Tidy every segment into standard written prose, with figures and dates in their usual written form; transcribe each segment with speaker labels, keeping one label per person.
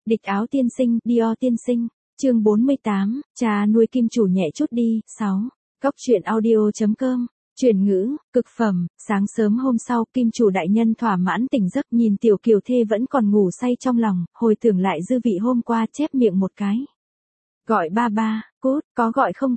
Speaker 1: Địch áo tiên sinh, Dior tiên sinh. Chương 48, cha nuôi kim chủ nhẹ chút đi. 6. Góc truyện audio.com. Chuyển ngữ, cực phẩm. Sáng sớm hôm sau, kim chủ đại nhân thỏa mãn tỉnh giấc, nhìn tiểu kiều thê vẫn còn ngủ say trong lòng, hồi tưởng lại dư vị hôm qua, chép miệng một cái. Gọi ba ba, cút, có gọi không?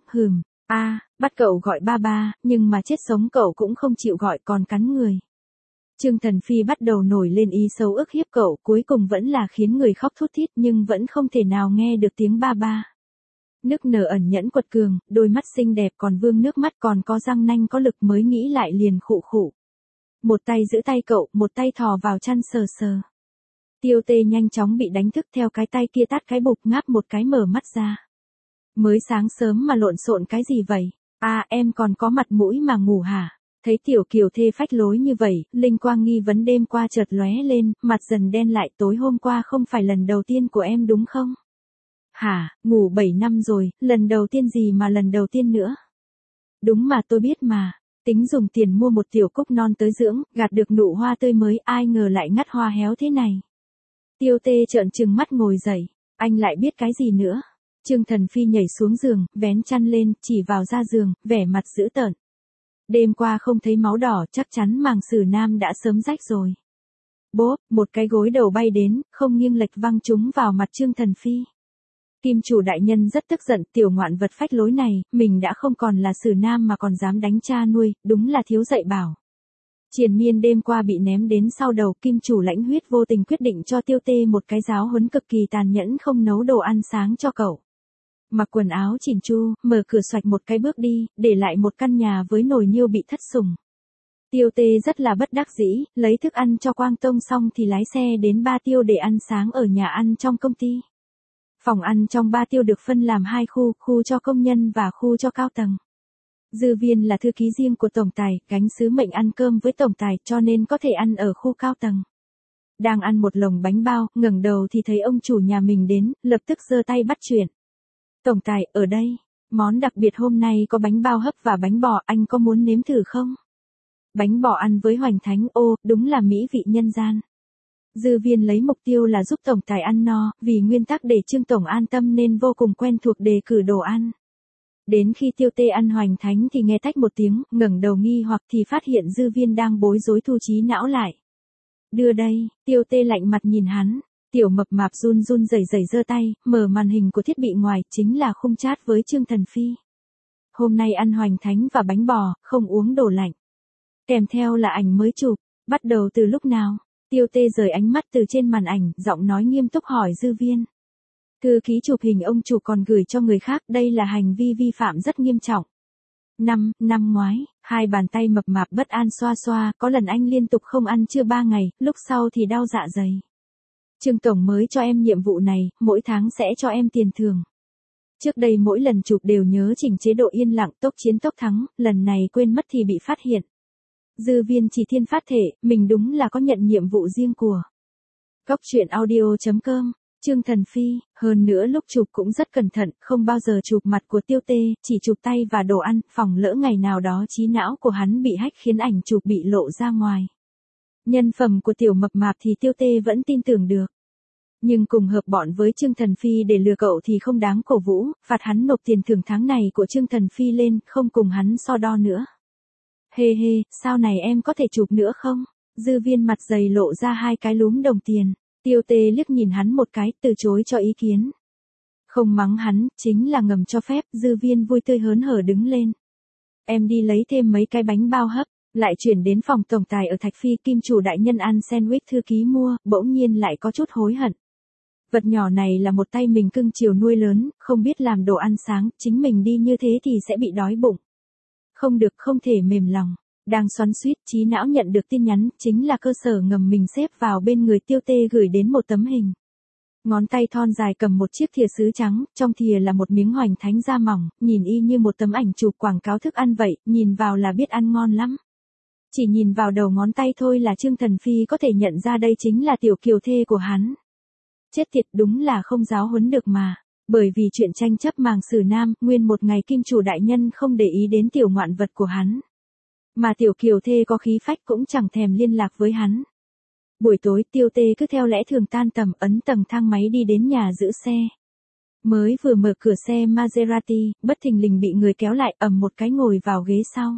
Speaker 1: Bắt cậu gọi ba ba, nhưng mà chết sống cậu cũng không chịu gọi, còn cắn người. Trương Thần Phi bắt đầu nổi lên ý xấu ức hiếp cậu, cuối cùng vẫn là khiến người khóc thút thít, nhưng vẫn không thể nào nghe được tiếng ba ba. Nức nở ẩn nhẫn quật cường, đôi mắt xinh đẹp còn vương nước mắt, còn có răng nanh có lực, mới nghĩ lại liền khụ khụ. Một tay giữ tay cậu, một tay thò vào chăn sờ sờ. Tiêu Tê nhanh chóng bị đánh thức, theo cái tay kia tát cái bục, ngáp một cái mở mắt ra. Mới sáng sớm mà lộn xộn cái gì vậy? Em còn có mặt mũi mà ngủ hả? Thấy tiểu kiều thê phách lối như vậy, linh quang nghi vấn đêm qua chợt lóe lên, mặt dần đen lại. Tối hôm qua không phải lần đầu tiên của em đúng không? Hả, ngủ 7 năm rồi, lần đầu tiên gì mà lần đầu tiên nữa? Đúng mà, tôi biết mà. Tính dùng tiền mua một tiểu cúc non tới dưỡng, gạt được nụ hoa tươi mới, ai ngờ lại ngắt hoa héo thế này. Tiêu Tê trợn trừng mắt ngồi dậy. Anh lại biết cái gì nữa? Trương Thần Phi nhảy xuống giường, vén chăn lên, chỉ vào ra giường, vẻ mặt dữ tợn. Đêm qua không thấy máu đỏ, chắc chắn màng sử nam đã sớm rách rồi. Bốp, một cái gối đầu bay đến, không nghiêng lệch văng trúng vào mặt Trương Thần Phi. Kim chủ đại nhân rất tức giận, tiểu ngoạn vật phách lối này, mình đã không còn là sử nam mà còn dám đánh cha nuôi, đúng là thiếu dạy bảo. Triền miên đêm qua bị ném đến sau đầu, kim chủ lãnh huyết vô tình quyết định cho Tiêu Tê một cái giáo huấn cực kỳ tàn nhẫn, không nấu đồ ăn sáng cho cậu. Mặc quần áo chỉn chu, mở cửa xoạch một cái bước đi, để lại một căn nhà với nồi niêu bị thất sủng. Tiêu Tê rất là bất đắc dĩ, lấy thức ăn cho Quang Tông xong thì lái xe đến Ba Tiêu để ăn sáng ở nhà ăn trong công ty. Phòng ăn trong Ba Tiêu được phân làm 2 khu, khu cho công nhân và khu cho cao tầng. Dư Viên là thư ký riêng của tổng tài, gánh sứ mệnh ăn cơm với tổng tài, cho nên có thể ăn ở khu cao tầng. Đang ăn một lồng bánh bao, ngẩng đầu thì thấy ông chủ nhà mình đến, lập tức giơ tay bắt chuyện. Tổng tài, ở đây, món đặc biệt hôm nay có bánh bao hấp và bánh bò, anh có muốn nếm thử không? Bánh bò ăn với hoành thánh, đúng là mỹ vị nhân gian. Dư Viên lấy mục tiêu là giúp tổng tài ăn no, vì nguyên tắc để Trương tổng an tâm nên vô cùng quen thuộc đề cử đồ ăn. Đến khi Tiêu Tê ăn hoành thánh thì nghe tách một tiếng, ngẩng đầu nghi hoặc thì phát hiện Dư Viên đang bối rối thu trí não lại. Đưa đây, Tiêu Tê lạnh mặt nhìn hắn. Tiểu mập mạp run run rẩy rẩy giơ tay, mở màn hình của thiết bị ngoài, chính là khung chat với Trương Thần Phi. Hôm nay ăn hoành thánh và bánh bò, không uống đồ lạnh. Kèm theo là ảnh mới chụp, bắt đầu từ lúc nào? Tiêu Tê rời ánh mắt từ trên màn ảnh, giọng nói nghiêm túc hỏi Dư Viên. Thư ký chụp hình ông chủ còn gửi cho người khác, đây là hành vi vi phạm rất nghiêm trọng. Năm ngoái, 2 bàn tay mập mạp bất an xoa xoa, có lần anh liên tục không ăn trưa 3 ngày, lúc sau thì đau dạ dày. Trương tổng mới cho em nhiệm vụ này, mỗi tháng sẽ cho em tiền thưởng. Trước đây mỗi lần chụp đều nhớ chỉnh chế độ yên lặng, tốc chiến tốc thắng, lần này quên mất thì bị phát hiện. Dư Viên chỉ thiên phát thể, mình đúng là có nhận nhiệm vụ riêng của. Góc truyện audio.com. Trương Thần Phi, hơn nữa lúc chụp cũng rất cẩn thận, không bao giờ chụp mặt của Tiêu Tê, chỉ chụp tay và đồ ăn, phòng lỡ ngày nào đó trí não của hắn bị hack khiến ảnh chụp bị lộ ra ngoài. Nhân phẩm của tiểu mập mạp thì Tiêu Tê vẫn tin tưởng được. Nhưng cùng hợp bọn với Trương Thần Phi để lừa cậu thì không đáng cổ vũ, phạt hắn nộp tiền thưởng tháng này của Trương Thần Phi lên, không cùng hắn so đo nữa. Hê, sau này em có thể chụp nữa không? Dư Viên mặt dày lộ ra 2 cái lúm đồng tiền. Tiêu Tê liếc nhìn hắn một cái, từ chối cho ý kiến. Không mắng hắn, chính là ngầm cho phép. Dư Viên vui tươi hớn hở đứng lên. Em đi lấy thêm mấy cái bánh bao hấp. Lại chuyển đến phòng tổng tài ở Thạch Phi, kim chủ đại nhân ăn sandwich thư ký mua, bỗng nhiên lại có chút hối hận. Vật nhỏ này là một tay mình cưng chiều nuôi lớn, không biết làm đồ ăn sáng, chính mình đi như thế thì sẽ bị đói bụng. Không được, không thể mềm lòng. Đang xoắn xuýt, trí não nhận được tin nhắn, chính là cơ sở ngầm mình xếp vào bên người Tiêu Tê gửi đến một tấm hình. Ngón tay thon dài cầm một chiếc thìa sứ trắng, trong thìa là một miếng hoành thánh da mỏng, nhìn y như một tấm ảnh chụp quảng cáo thức ăn vậy, nhìn vào là biết ăn ngon lắm. Chỉ nhìn vào đầu ngón tay thôi là Trương Thần Phi có thể nhận ra đây chính là tiểu kiều thê của hắn. Chết tiệt, đúng là không giáo huấn được mà. Bởi vì chuyện tranh chấp màng sử nam, nguyên một ngày kim chủ đại nhân không để ý đến tiểu ngoạn vật của hắn. Mà tiểu kiều thê có khí phách cũng chẳng thèm liên lạc với hắn. Buổi tối Tiêu Tê cứ theo lẽ thường tan tầm ấn tầng thang máy đi đến nhà giữ xe. Mới vừa mở cửa xe Maserati, bất thình lình bị người kéo lại ầm một cái ngồi vào ghế sau.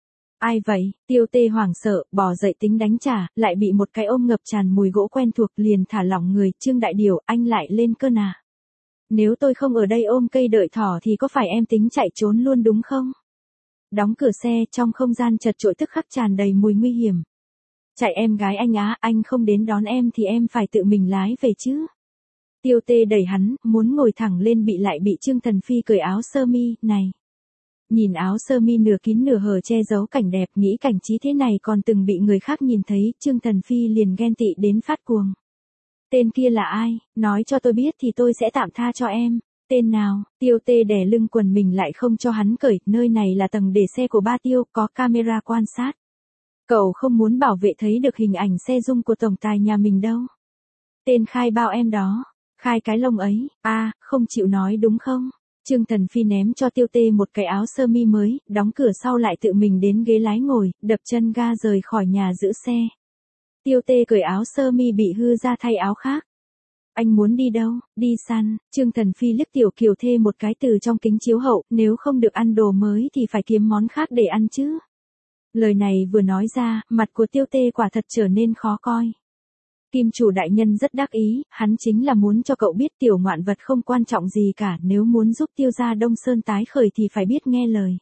Speaker 1: Ai vậy? Tiêu Tê hoảng sợ, bò dậy tính đánh trả, lại bị một cái ôm ngập tràn mùi gỗ quen thuộc liền thả lỏng người. Trương Đại Điều, anh lại lên cơn à? Nếu tôi không ở đây ôm cây đợi thỏ thì có phải em tính chạy trốn luôn đúng không? Đóng cửa xe, trong không gian chật chội tức khắc tràn đầy mùi nguy hiểm. Chạy em gái anh á, anh không đến đón em thì em phải tự mình lái về chứ. Tiêu Tê đẩy hắn, muốn ngồi thẳng lên bị Trương Thần Phi cởi áo sơ mi, này. Nhìn áo sơ mi nửa kín nửa hở che giấu cảnh đẹp, nghĩ cảnh trí thế này còn từng bị người khác nhìn thấy, Trương Thần Phi liền ghen tị đến phát cuồng. Tên kia là ai, nói cho tôi biết thì tôi sẽ tạm tha cho em. Tên nào? Tiêu Tê đè lưng quần mình lại không cho hắn cởi, nơi này là tầng để xe của ba Tiêu, có camera quan sát. Cậu không muốn bảo vệ thấy được hình ảnh xe dung của tổng tài nhà mình đâu. Tên khai bao em đó. Khai cái lông ấy, không chịu nói đúng không? Trương Thần Phi ném cho Tiêu Tê một cái áo sơ mi mới, đóng cửa sau lại tự mình đến ghế lái ngồi, đập chân ga rời khỏi nhà giữ xe. Tiêu Tê cởi áo sơ mi bị hư ra thay áo khác. Anh muốn đi đâu? Đi săn. Trương Thần Phi liếc Tiểu Kiều Thê một cái từ trong kính chiếu hậu, nếu không được ăn đồ mới thì phải kiếm món khác để ăn chứ. Lời này vừa nói ra, mặt của Tiêu Tê quả thật trở nên khó coi. Kim chủ đại nhân rất đắc ý, hắn chính là muốn cho cậu biết tiểu ngoạn vật không quan trọng gì cả, nếu muốn giúp Tiêu gia Đông Sơn tái khởi thì phải biết nghe lời.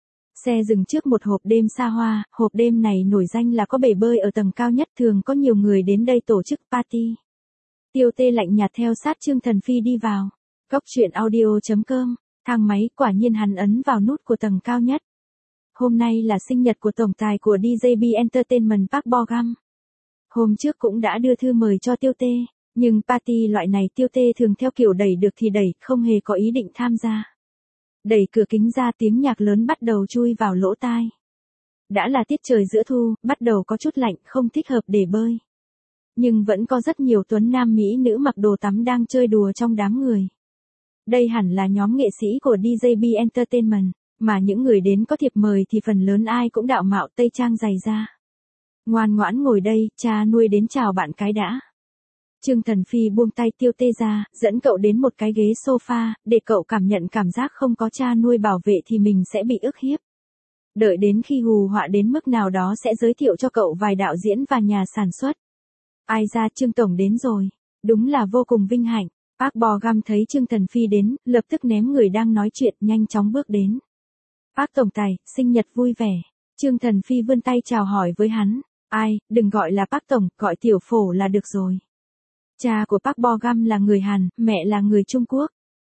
Speaker 1: Xe dừng trước một hộp đêm xa hoa, hộp đêm này nổi danh là có bể bơi ở tầng cao nhất, thường có nhiều người đến đây tổ chức party. Tiêu Tê lạnh nhạt theo sát Trương Thần Phi đi vào. Cóc truyện audio.com, thang máy, quả nhiên hắn ấn vào nút của tầng cao nhất. Hôm nay là sinh nhật của tổng tài của DJB Entertainment Park Bo Gum. Hôm trước cũng đã đưa thư mời cho Tiêu Tê, nhưng party loại này Tiêu Tê thường theo kiểu đẩy được thì đẩy, không hề có ý định tham gia. Đẩy cửa kính ra, tiếng nhạc lớn bắt đầu chui vào lỗ tai. Đã là tiết trời giữa thu, bắt đầu có chút lạnh, không thích hợp để bơi. Nhưng vẫn có rất nhiều tuấn nam mỹ nữ mặc đồ tắm đang chơi đùa trong đám người. Đây hẳn là nhóm nghệ sĩ của DJB Entertainment, mà những người đến có thiệp mời thì phần lớn ai cũng đạo mạo tây trang dày da. Ngoan ngoãn ngồi đây, cha nuôi đến chào bạn cái đã. Trương Thần Phi buông tay Tiêu Tê ra, dẫn cậu đến một cái ghế sofa, để cậu cảm nhận cảm giác không có cha nuôi bảo vệ thì mình sẽ bị ức hiếp. Đợi đến khi hù họa đến mức nào đó sẽ giới thiệu cho cậu vài đạo diễn và nhà sản xuất. Ai ra, Trương Tổng đến rồi. Đúng là vô cùng vinh hạnh. Park Bo Gum thấy Trương Thần Phi đến, lập tức ném người đang nói chuyện, nhanh chóng bước đến. Park Tổng Tài, sinh nhật vui vẻ. Trương Thần Phi vươn tay chào hỏi với hắn. Ai, đừng gọi là Park Tổng, gọi Tiểu Phổ là được rồi. Cha của Park Bo Gum là người Hàn, mẹ là người Trung Quốc.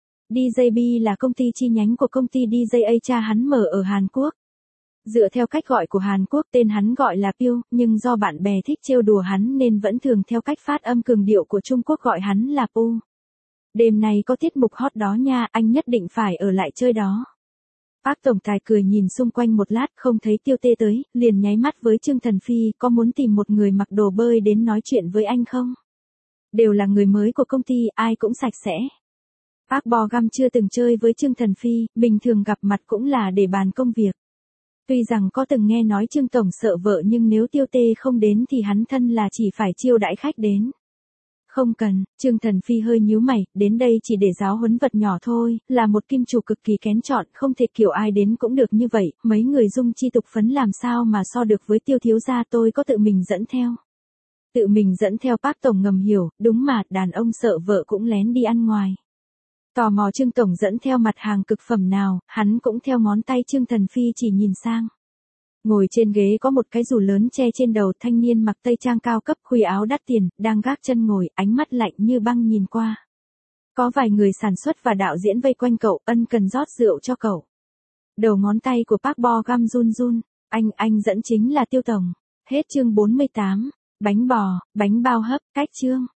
Speaker 1: DJB là công ty chi nhánh của công ty DJA cha hắn mở ở Hàn Quốc. Dựa theo cách gọi của Hàn Quốc, tên hắn gọi là Piêu, nhưng do bạn bè thích trêu đùa hắn nên vẫn thường theo cách phát âm cường điệu của Trung Quốc gọi hắn là Pu. Đêm nay có tiết mục hot đó nha, anh nhất định phải ở lại chơi đó. Park Tổng Tài cười nhìn xung quanh một lát, không thấy Tiêu Tê tới, liền nháy mắt với Trương Thần Phi, có muốn tìm một người mặc đồ bơi đến nói chuyện với anh không? Đều là người mới của công ty, ai cũng sạch sẽ. Park Bo Gum chưa từng chơi với Trương Thần Phi, bình thường gặp mặt cũng là để bàn công việc. Tuy rằng có từng nghe nói Trương Tổng sợ vợ nhưng nếu Tiêu Tê không đến thì hắn thân là chỉ phải chiêu đãi khách đến. Không cần, Trương Thần Phi hơi nhíu mày, đến đây chỉ để giáo huấn vật nhỏ thôi, là một kim chủ cực kỳ kén chọn, không thể kiểu ai đến cũng được như vậy, mấy người dung chi tục phấn làm sao mà so được với Tiêu thiếu gia, tôi có tự mình dẫn theo. Tự mình dẫn theo, Park Tổng ngầm hiểu, đúng mà, đàn ông sợ vợ cũng lén đi ăn ngoài. Tò mò Trương Tổng dẫn theo mặt hàng cực phẩm nào, hắn cũng theo ngón tay Trương Thần Phi chỉ nhìn sang. Ngồi trên ghế có một cái dù lớn che trên đầu, thanh niên mặc tây trang cao cấp, khuy áo đắt tiền, đang gác chân ngồi, ánh mắt lạnh như băng nhìn qua. Có vài người sản xuất và đạo diễn vây quanh cậu, ân cần rót rượu cho cậu. Đầu ngón tay của Park Bo Gum run run, anh dẫn chính là Tiêu Tổng. Hết chương 48, bánh bò, bánh bao hấp, cách chương.